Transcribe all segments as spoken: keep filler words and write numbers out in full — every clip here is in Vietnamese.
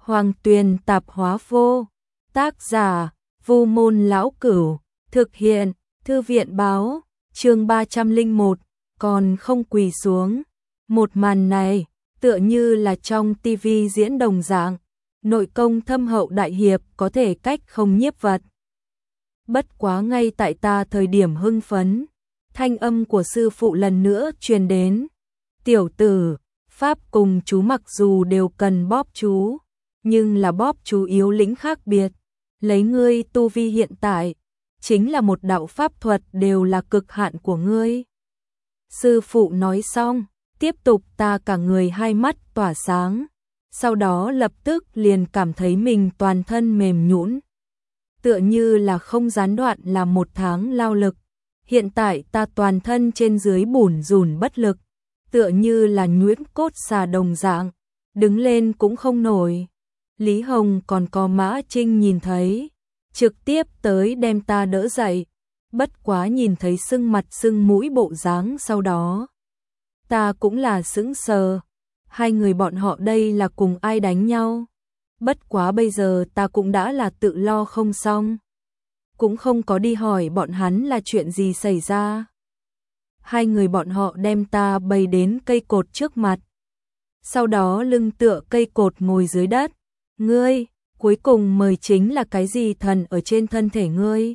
Hoàng Tuyền Tạp Hóa Vô, tác giả Vu Môn Lão Cửu, thực hiện Thư viện Báo, chương ba trăm lẻ một, còn không quỳ xuống. Một màn này, tựa như là trong tivi diễn đồng dạng, nội công thâm hậu đại hiệp có thể cách không nhiếp vật. Bất quá ngay tại ta thời điểm hưng phấn, thanh âm của sư phụ lần nữa truyền đến. Tiểu tử, pháp cùng chú mặc dù đều cần bóp chú, nhưng là bóp chú yếu lĩnh khác biệt. Lấy ngươi tu vi hiện tại, chính là một đạo pháp thuật đều là cực hạn của ngươi. Sư phụ nói xong, tiếp tục ta cả người hai mắt tỏa sáng, sau đó lập tức liền cảm thấy mình toàn thân mềm nhũn, tựa như là không gián đoạn là một tháng lao lực. Hiện tại ta toàn thân trên dưới bủn rủn bất lực, tựa như là nhuyễn cốt xà đồng dạng, đứng lên cũng không nổi. Lý Hồng còn có Mã Trinh nhìn thấy, trực tiếp tới đem ta đỡ dậy, bất quá nhìn thấy sưng mặt sưng mũi bộ dáng sau đó. Ta cũng là sững sờ, hai người bọn họ đây là cùng ai đánh nhau. Bất quá bây giờ ta cũng đã là tự lo không xong, cũng không có đi hỏi bọn hắn là chuyện gì xảy ra. Hai người bọn họ đem ta bày đến cây cột trước mặt, sau đó lưng tựa cây cột ngồi dưới đất. Ngươi, cuối cùng mời chính là cái gì thần ở trên thân thể ngươi?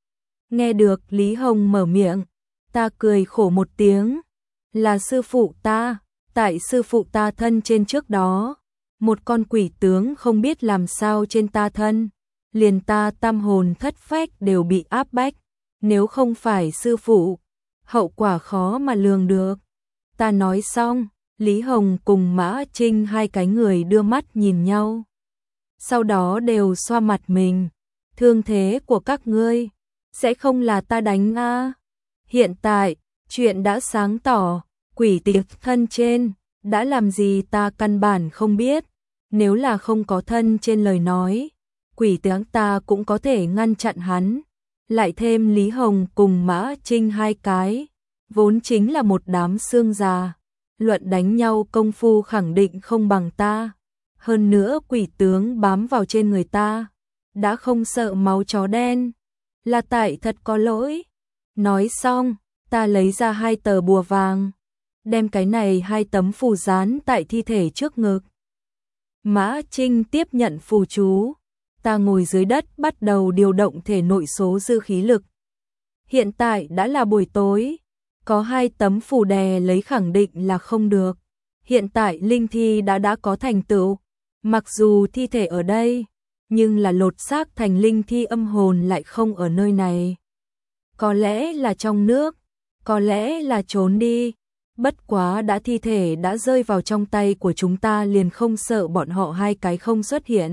Nghe được Lý Hồng mở miệng, ta cười khổ một tiếng. Là sư phụ ta, tại sư phụ ta thân trên trước đó, một con quỷ tướng không biết làm sao trên ta thân, liền ta tam hồn thất phách đều bị áp bách, nếu không phải sư phụ, hậu quả khó mà lường được. Ta nói xong, Lý Hồng cùng Mã Trinh hai cái người đưa mắt nhìn nhau, sau đó đều xoa mặt mình. Thương thế của các ngươi sẽ không là ta đánh a? Hiện tại chuyện đã sáng tỏ, quỷ tiệt thân trên đã làm gì ta căn bản không biết. Nếu là không có thân trên lời nói, quỷ tướng ta cũng có thể ngăn chặn hắn. Lại thêm Lý Hồng cùng Mã Trinh hai cái, vốn chính là một đám xương già, luận đánh nhau công phu khẳng định không bằng ta. Hơn nữa quỷ tướng bám vào trên người ta, đã không sợ máu chó đen, là tại thật có lỗi. Nói xong, ta lấy ra hai tờ bùa vàng, đem cái này hai tấm phù dán tại thi thể trước ngực. Mã Trinh tiếp nhận phù chú, ta ngồi dưới đất bắt đầu điều động thể nội số dư khí lực. Hiện tại đã là buổi tối, có hai tấm phù đè lấy khẳng định là không được. Hiện tại linh thi đã đã có thành tựu, mặc dù thi thể ở đây, nhưng là lột xác thành linh thi âm hồn lại không ở nơi này. Có lẽ là trong nước, có lẽ là trốn đi. Bất quá đã thi thể đã rơi vào trong tay của chúng ta liền không sợ bọn họ hai cái không xuất hiện.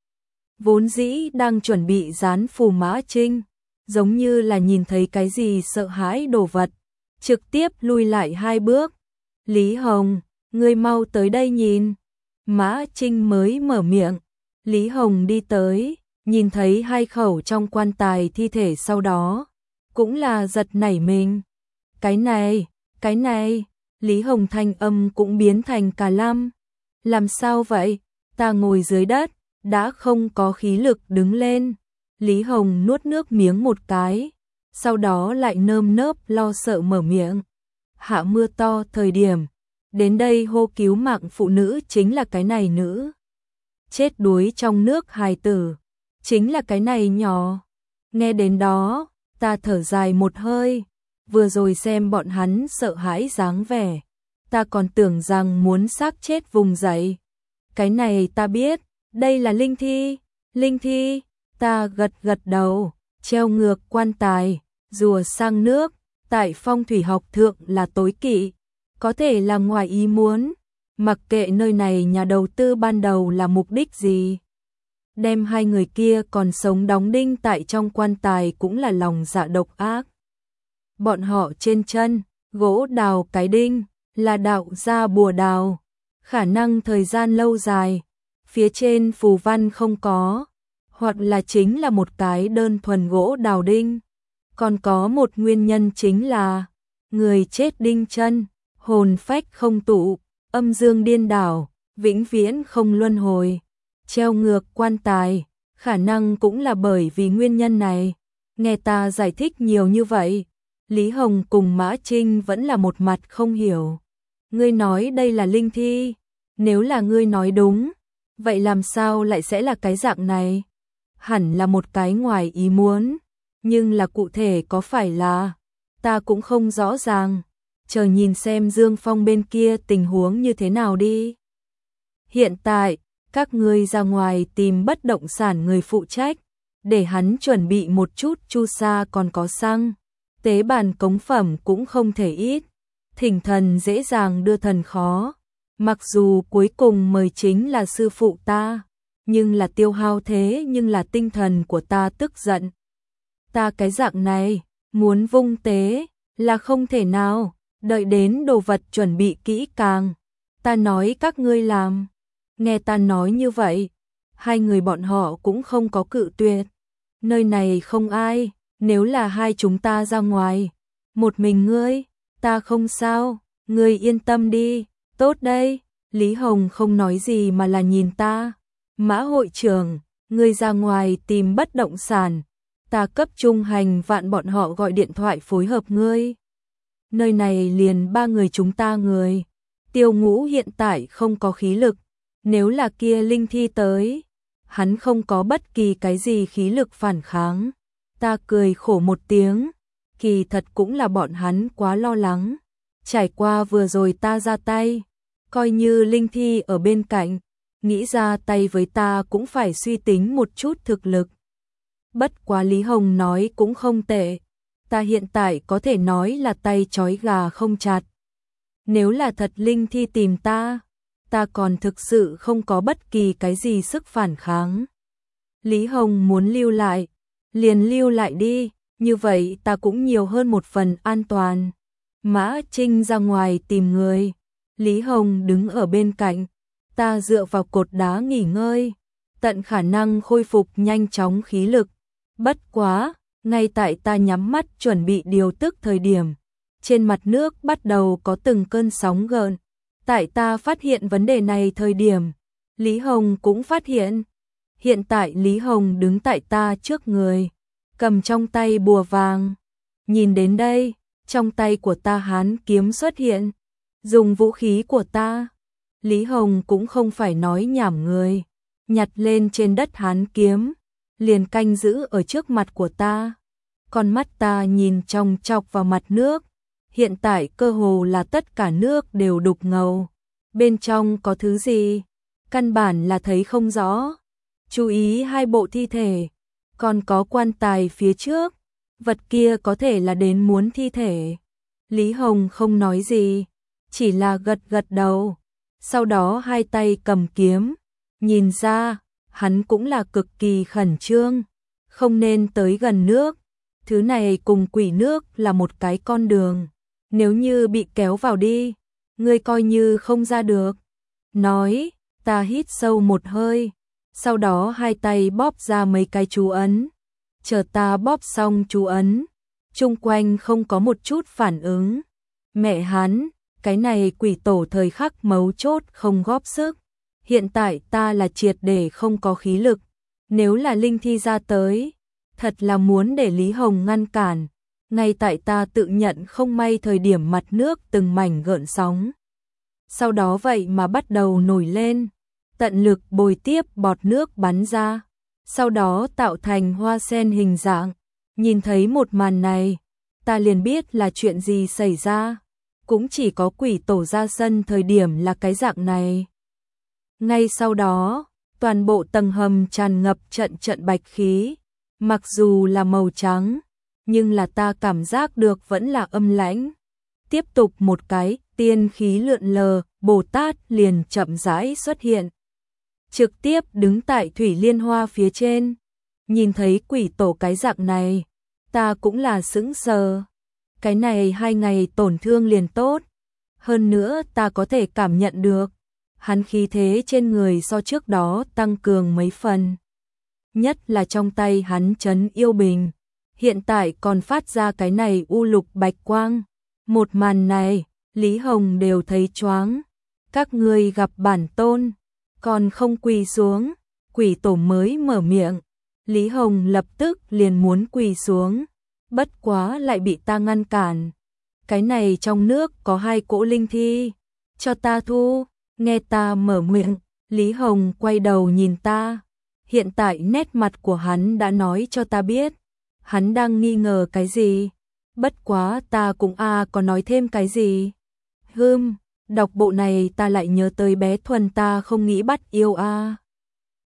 Vốn dĩ đang chuẩn bị dán phù Mã Trinh, giống như là nhìn thấy cái gì sợ hãi đồ vật, trực tiếp lui lại hai bước. Lý Hồng, ngươi mau tới đây nhìn. Mã Trinh mới mở miệng, Lý Hồng đi tới, nhìn thấy hai khẩu trong quan tài thi thể sau đó, cũng là giật nảy mình. Cái này, cái này, Lý Hồng thanh âm cũng biến thành cà lăm. Làm sao vậy? Ta ngồi dưới đất, đã không có khí lực đứng lên. Lý Hồng nuốt nước miếng một cái, sau đó lại nơm nớp lo sợ mở miệng. Hạ mưa to thời điểm, đến đây hô cứu mạng phụ nữ chính là cái này nữ. Chết đuối trong nước hài tử, chính là cái này nhỏ. Nghe đến đó, ta thở dài một hơi. Vừa rồi xem bọn hắn sợ hãi dáng vẻ, ta còn tưởng rằng muốn xác chết vùng dậy. Cái này ta biết, đây là linh thi, linh thi. Ta gật gật đầu, treo ngược quan tài, rùa sang nước, tại phong thủy học thượng là tối kỵ, có thể là ngoài ý muốn. Mặc kệ nơi này nhà đầu tư ban đầu là mục đích gì, đem hai người kia còn sống đóng đinh tại trong quan tài cũng là lòng dạ độc ác. Bọn họ trên chân, gỗ đào cái đinh, là đạo gia bùa đào, khả năng thời gian lâu dài, phía trên phù văn không có, hoặc là chính là một cái đơn thuần gỗ đào đinh. Còn có một nguyên nhân chính là, người chết đinh chân, hồn phách không tụ, âm dương điên đảo, vĩnh viễn không luân hồi. treo ngược quan tài, khả năng cũng là bởi vì nguyên nhân này. Nghe ta giải thích nhiều như vậy, Lý Hồng cùng Mã Trinh vẫn là một mặt không hiểu. Ngươi nói đây là linh thi, nếu là ngươi nói đúng, vậy làm sao lại sẽ là cái dạng này? Hẳn là một cái ngoài ý muốn, nhưng là cụ thể có phải là, ta cũng không rõ ràng, chờ nhìn xem Dương Phong bên kia tình huống như thế nào đi. Hiện tại, các ngươi ra ngoài tìm bất động sản người phụ trách, để hắn chuẩn bị một chút chu sa còn có xăng, tế bàn cống phẩm cũng không thể ít, thỉnh thần dễ dàng đưa thần khó. Mặc dù cuối cùng mời chính là sư phụ ta, nhưng là tiêu hao thế nhưng là tinh thần của ta tức giận. Ta cái dạng này, muốn vung tế, là không thể nào, đợi đến đồ vật chuẩn bị kỹ càng. Ta nói các ngươi làm, nghe ta nói như vậy, hai người bọn họ cũng không có cự tuyệt. Nơi này không ai, nếu là hai chúng ta ra ngoài, một mình ngươi, ta không sao, ngươi yên tâm đi, tốt đây. Lý Hồng không nói gì mà là nhìn ta. Mã hội trưởng, ngươi ra ngoài tìm bất động sản, ta cấp trung hành vạn bọn họ gọi điện thoại phối hợp ngươi. Nơi này liền ba người chúng ta người. Tiêu Ngũ hiện tại không có khí lực, nếu là kia linh thi tới, hắn không có bất kỳ cái gì khí lực phản kháng. Ta cười khổ một tiếng, kỳ thật cũng là bọn hắn quá lo lắng. Trải qua vừa rồi ta ra tay, coi như linh thi ở bên cạnh, nghĩ ra tay với ta cũng phải suy tính một chút thực lực. Bất quá Lý Hồng nói cũng không tệ, ta hiện tại có thể nói là tay trói gà không chặt. Nếu là thật linh thi tìm ta, ta còn thực sự không có bất kỳ cái gì sức phản kháng. Lý Hồng muốn lưu lại, liền lưu lại đi, như vậy ta cũng nhiều hơn một phần an toàn. Mã Trinh ra ngoài tìm người, Lý Hồng đứng ở bên cạnh, ta dựa vào cột đá nghỉ ngơi, tận khả năng khôi phục nhanh chóng khí lực. Bất quá, ngay tại ta nhắm mắt chuẩn bị điều tức thời điểm, trên mặt nước bắt đầu có từng cơn sóng gợn. Tại ta phát hiện vấn đề này thời điểm, Lý Hồng cũng phát hiện. Hiện tại Lý Hồng đứng tại ta trước người, cầm trong tay bùa vàng. Nhìn đến đây, trong tay của ta hán kiếm xuất hiện, dùng vũ khí của ta. Lý Hồng cũng không phải nói nhảm người, nhặt lên trên đất hán kiếm, liền canh giữ ở trước mặt của ta. Con mắt ta nhìn trong chọc vào mặt nước, hiện tại cơ hồ là tất cả nước đều đục ngầu. Bên trong có thứ gì? Căn bản là thấy không rõ. Chú ý hai bộ thi thể, còn có quan tài phía trước, vật kia có thể là đến muốn thi thể. Lý Hồng không nói gì, chỉ là gật gật đầu, sau đó hai tay cầm kiếm, nhìn ra, hắn cũng là cực kỳ khẩn trương, không nên tới gần nước, thứ này cùng quỷ nước là một cái con đường, nếu như bị kéo vào đi, ngươi coi như không ra được. Nói, ta hít sâu một hơi, sau đó hai tay bóp ra mấy cái chú ấn, chờ ta bóp xong chú ấn, chung quanh không có một chút phản ứng. Mẹ hắn, cái này quỷ tổ thời khắc mấu chốt không góp sức, hiện tại ta là triệt để không có khí lực, nếu là linh thi ra tới, thật là muốn để Lý Hồng ngăn cản, ngay tại ta tự nhận không may thời điểm mặt nước từng mảnh gợn sóng. Sau đó vậy mà bắt đầu nổi lên, tận lực bồi tiếp bọt nước bắn ra, sau đó tạo thành hoa sen hình dạng. Nhìn thấy một màn này, ta liền biết là chuyện gì xảy ra, cũng chỉ có quỷ tổ ra sân thời điểm là cái dạng này. Ngay sau đó, toàn bộ tầng hầm tràn ngập trận trận bạch khí, mặc dù là màu trắng, nhưng là ta cảm giác được vẫn là âm lãnh. Tiếp tục một cái, tiên khí lượn lờ, Bồ Tát liền chậm rãi xuất hiện. Trực tiếp đứng tại thủy liên hoa phía trên, nhìn thấy quỷ tổ cái dạng này, ta cũng là sững sờ. Cái này hai ngày tổn thương liền tốt, hơn nữa ta có thể cảm nhận được, hắn khí thế trên người so trước đó tăng cường mấy phần. Nhất là trong tay hắn trấn yêu bình, hiện tại còn phát ra cái này u lục bạch quang. Một màn này, Lý Hồng đều thấy choáng. Các ngươi gặp bản tôn, còn không quỳ xuống, quỷ tổ mới mở miệng, Lý Hồng lập tức liền muốn quỳ xuống, bất quá lại bị ta ngăn cản. Cái này trong nước có hai cỗ linh thi, cho ta thu, nghe ta mở miệng, Lý Hồng quay đầu nhìn ta. Hiện tại nét mặt của hắn đã nói cho ta biết, hắn đang nghi ngờ cái gì. Bất quá ta cũng a à, có nói thêm cái gì. Hừm, đọc bộ này ta lại nhớ tới bé Thuần ta không nghĩ bắt yêu a. À.